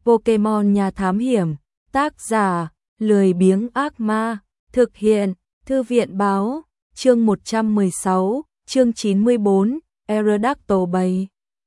Pokemon nhà thám hiểm, tác giả, lười biếng ác ma, thực hiện, thư viện báo, chương 116, chương 94, Aerodactyl Bay.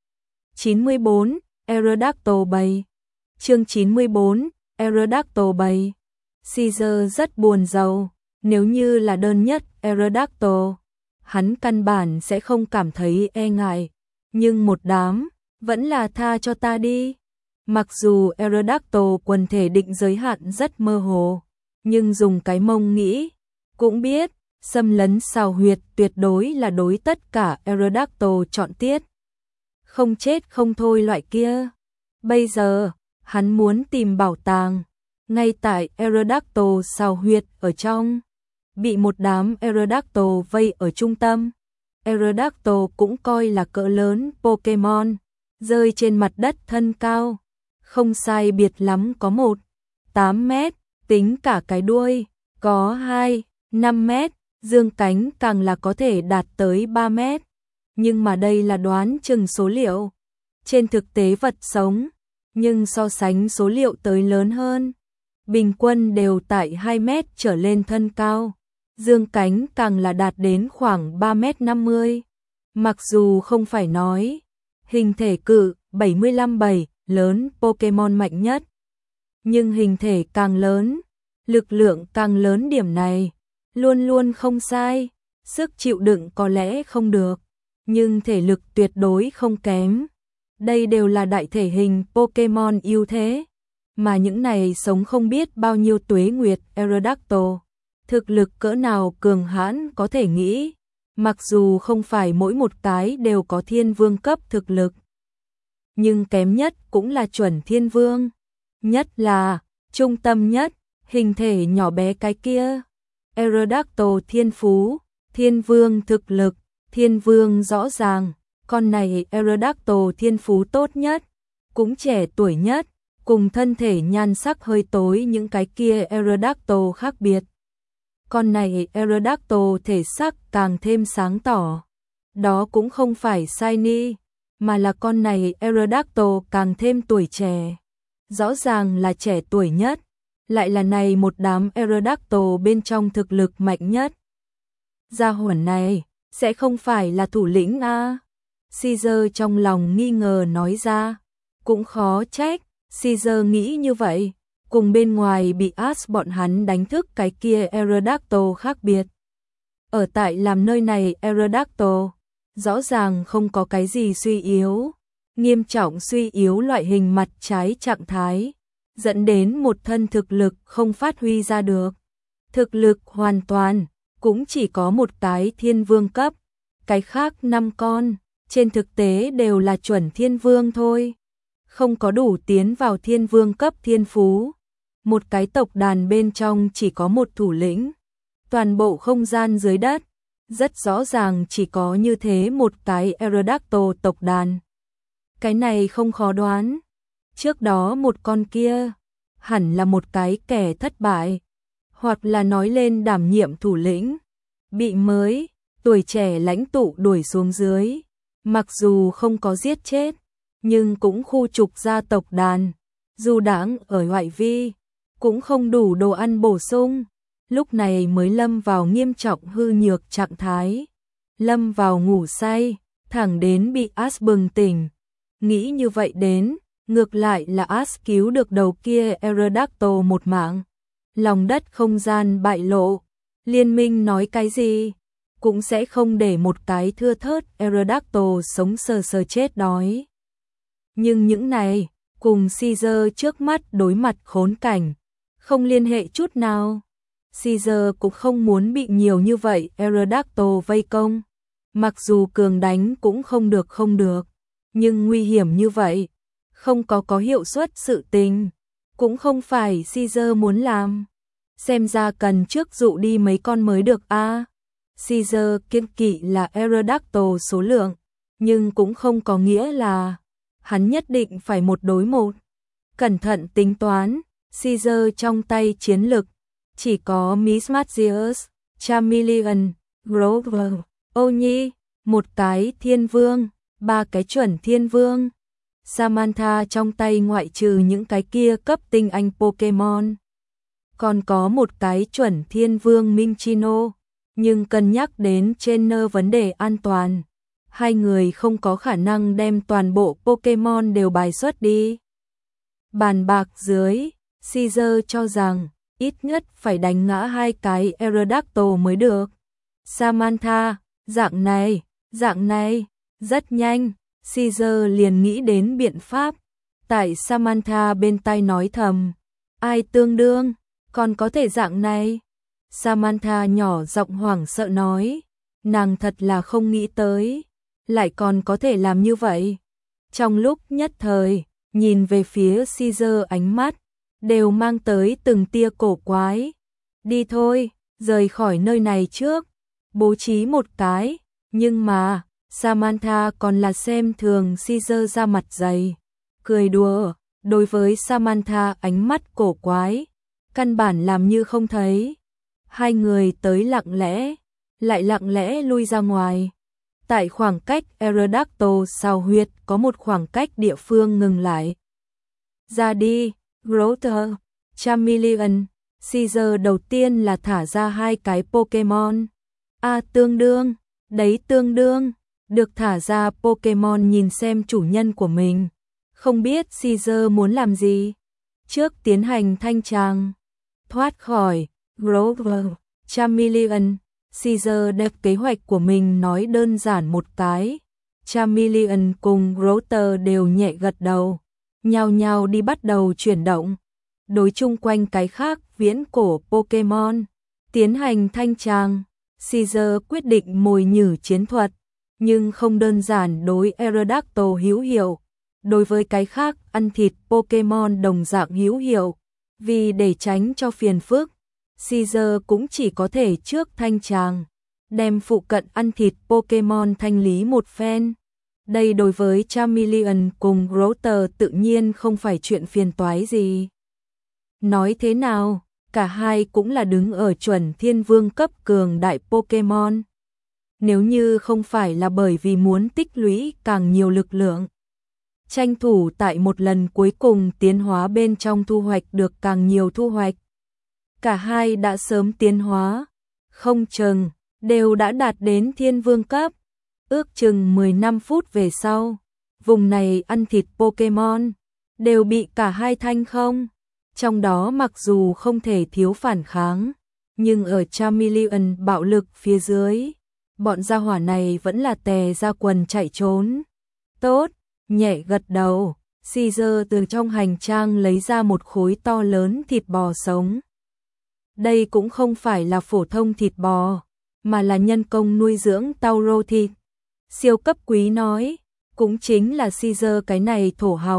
94, Aerodactyl Bay. Chương 94, Aerodactyl Bay. Caesar rất buồn rầu, nếu như là đơn nhất Aerodactyl, hắn căn bản sẽ không cảm thấy e ngại, nhưng một đám, vẫn là tha cho ta đi. Mặc dù Aerodactyl quần thể định giới hạn rất mơ hồ, nhưng dùng cái mông nghĩ, cũng biết, xâm lấn xào huyệt tuyệt đối là đối tất cả Aerodactyl chọn tiết. Không chết không thôi loại kia. Bây giờ, hắn muốn tìm bảo tàng, ngay tại Aerodactyl xào huyệt ở trong. Bị một đám Aerodactyl vây ở trung tâm. Aerodactyl cũng coi là cỡ lớn Pokemon, rơi trên mặt đất thân cao. Không sai biệt lắm có 8 mét, tính cả cái đuôi, có 5 mét, dương cánh càng là có thể đạt tới 3 mét. Nhưng mà đây là đoán chừng số liệu. Trên thực tế vật sống, nhưng so sánh số liệu tới lớn hơn. Bình quân đều tại 2 mét trở lên thân cao. Dương cánh càng là đạt đến khoảng 3,50 mét. Mặc dù không phải nói, hình thể cự 75-7 lớn Pokemon mạnh nhất. Nhưng hình thể càng lớn, lực lượng càng lớn, điểm này luôn luôn không sai. Sức chịu đựng có lẽ không được, nhưng thể lực tuyệt đối không kém. Đây đều là đại thể hình Pokemon ưu thế, mà những này sống không biết bao nhiêu tuế nguyệt Aerodactyl, thực lực cỡ nào cường hãn có thể nghĩ, mặc dù không phải mỗi một cái đều có thiên vương cấp thực lực, nhưng kém nhất cũng là chuẩn thiên vương, nhất là trung tâm nhất, hình thể nhỏ bé cái kia. Aerodactyl thiên phú, thiên vương thực lực, thiên vương rõ ràng, con này Aerodactyl thiên phú tốt nhất, cũng trẻ tuổi nhất, cùng thân thể nhan sắc hơi tối những cái kia Aerodactyl khác biệt. Con này Aerodactyl thể sắc càng thêm sáng tỏ. Đó cũng không phải shiny, mà là con này Aerodactyl càng thêm tuổi trẻ. Rõ ràng là trẻ tuổi nhất, lại là này một đám Aerodactyl bên trong thực lực mạnh nhất. Gia hỏa này sẽ không phải là thủ lĩnh a? Caesar trong lòng nghi ngờ nói ra. Cũng khó trách, Caesar nghĩ như vậy. Cùng bên ngoài bị Ash bọn hắn đánh thức cái kia Aerodactyl khác biệt. Ở tại làm nơi này Aerodactyl, rõ ràng không có cái gì suy yếu, nghiêm trọng suy yếu loại hình mặt trái trạng thái, dẫn đến một thân thực lực không phát huy ra được. Thực lực hoàn toàn, cũng chỉ có một cái thiên vương cấp, cái khác 5 con, trên thực tế đều là chuẩn thiên vương thôi. Không có đủ tiến vào thiên vương cấp thiên phú. Một cái tộc đàn bên trong chỉ có một thủ lĩnh. Toàn bộ không gian dưới đất, rất rõ ràng chỉ có như thế một cái Aerodactyl tộc đàn. Cái này không khó đoán. Trước đó một con kia, hẳn là một cái kẻ thất bại, hoặc là nói lên đảm nhiệm thủ lĩnh, bị mới, tuổi trẻ lãnh tụ đuổi xuống dưới. Mặc dù không có giết chết, nhưng cũng khu trục ra tộc đàn, dù đãng ở ngoại vi, cũng không đủ đồ ăn bổ sung, lúc này mới lâm vào nghiêm trọng hư nhược trạng thái, lâm vào ngủ say, thẳng đến bị Ash bừng tỉnh. Nghĩ như vậy đến, ngược lại là Ash cứu được đầu kia Aerodactyl một mạng. Lòng đất không gian bại lộ, liên minh nói cái gì, cũng sẽ không để một cái thưa thớt Aerodactyl sống sờ sờ chết đói. Nhưng những này, cùng Caesar trước mắt đối mặt khốn cảnh, không liên hệ chút nào. Caesar cũng không muốn bị nhiều như vậy Aerodactyl vây công. Mặc dù cường đánh cũng không được, nhưng nguy hiểm như vậy, không có hiệu suất sự tình, cũng không phải Caesar muốn làm. Xem ra cần trước dụ đi mấy con mới được a. Caesar kiêng kỵ là Aerodactyl số lượng, nhưng cũng không có nghĩa là hắn nhất định phải một đối một. Cẩn thận tính toán, Caesar trong tay chiến lực chỉ có Mismagius, Charmeleon, Grover, Oni, một cái thiên vương, 3 cái chuẩn thiên vương. Samantha trong tay ngoại trừ những cái kia cấp tinh anh Pokemon, còn có một cái chuẩn thiên vương Minccino, nhưng cân nhắc đến trainer vấn đề an toàn, hai người không có khả năng đem toàn bộ Pokemon đều bài xuất đi. Bàn bạc dưới, Caesar cho rằng ít nhất phải đánh ngã hai cái Aerodactyl mới được. Samantha, dạng này, rất nhanh, Caesar liền nghĩ đến biện pháp. Tại Samantha bên tai nói thầm, ai tương đương, còn có thể dạng này. Samantha nhỏ giọng hoảng sợ nói, nàng thật là không nghĩ tới, lại còn có thể làm như vậy. Trong lúc nhất thời, nhìn về phía Caesar ánh mắt, đều mang tới từng tia cổ quái. Đi thôi, rời khỏi nơi này trước, bố trí một cái, nhưng mà, Samantha còn là xem thường Caesar ra mặt dày, cười đùa, đối với Samantha ánh mắt cổ quái, căn bản làm như không thấy. Hai người tới lặng lẽ, lại lặng lẽ lui ra ngoài. Tại khoảng cách Aerodactyl sao huyệt có một khoảng cách địa phương ngừng lại. Ra đi, Grotter, Charmeleon. Caesar đầu tiên là thả ra hai cái Pokemon. Tương đương, đấy tương đương. Được thả ra Pokemon nhìn xem chủ nhân của mình. Không biết Caesar muốn làm gì. Trước tiến hành thanh tràng. Thoát khỏi Grover, Charmeleon. Caesar đẹp kế hoạch của mình nói đơn giản một cái. Charmeleon cùng Grotter đều nhẹ gật đầu, nhao nhao đi bắt đầu chuyển động, đối chung quanh cái khác viễn cổ Pokemon, tiến hành thanh tràng. Caesar quyết định mồi nhử chiến thuật, nhưng không đơn giản đối Aerodactyl hữu hiệu, đối với cái khác ăn thịt Pokemon đồng dạng hữu hiệu, vì để tránh cho phiền phức. Caesar cũng chỉ có thể trước thanh tràng, đem phụ cận ăn thịt Pokemon thanh lý một phen. Đây đối với Charmeleon cùng Grotter tự nhiên không phải chuyện phiền toái gì. Nói thế nào, cả hai cũng là đứng ở chuẩn thiên vương cấp cường đại Pokemon. Nếu như không phải là bởi vì muốn tích lũy càng nhiều lực lượng, tranh thủ tại một lần cuối cùng tiến hóa bên trong thu hoạch được càng nhiều thu hoạch, cả hai đã sớm tiến hóa, không chừng đều đã đạt đến thiên vương cấp. Ước chừng 15 phút về sau, vùng này ăn thịt Pokemon đều bị cả hai thanh không. Trong đó mặc dù không thể thiếu phản kháng, nhưng ở Charmeleon bạo lực phía dưới, bọn gia hỏa này vẫn là tè ra quần chạy trốn. Tốt, nhẹ gật đầu, Caesar từ trong hành trang lấy ra một khối to lớn thịt bò sống. Đây cũng không phải là phổ thông thịt bò, mà là nhân công nuôi dưỡng Tauro thịt. Siêu cấp quý nói, cũng chính là Caesar cái này thổ hào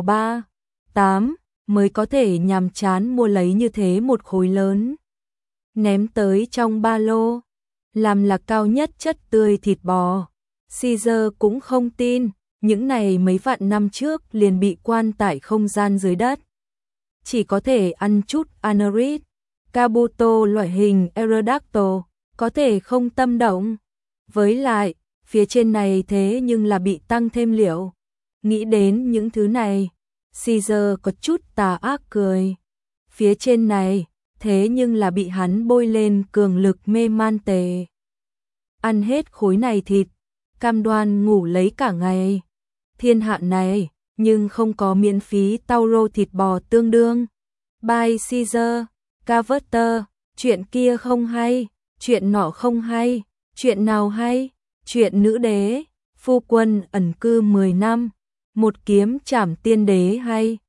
3-8 mới có thể nhàm chán mua lấy như thế một khối lớn. Ném tới trong ba lô, làm là cao nhất chất tươi thịt bò. Caesar cũng không tin, những này mấy vạn năm trước liền bị quan tại không gian dưới đất. Chỉ có thể ăn chút Anerit, Kabuto loại hình Aerodactyl, có thể không tâm động. Với lại, phía trên này thế nhưng là bị tăng thêm liệu. Nghĩ đến những thứ này, Caesar có chút tà ác cười. Phía trên này, thế nhưng là bị hắn bôi lên cường lực mê man tề. Ăn hết khối này thịt, cam đoan ngủ lấy cả ngày. Thiên hạ này, nhưng không có miễn phí Tauro thịt bò tương đương. Bye Caesar, Carver, chuyện kia không hay, chuyện nọ không hay, chuyện nào hay, chuyện nữ đế, phu quân ẩn cư 10 năm, một kiếm trảm tiên đế hay.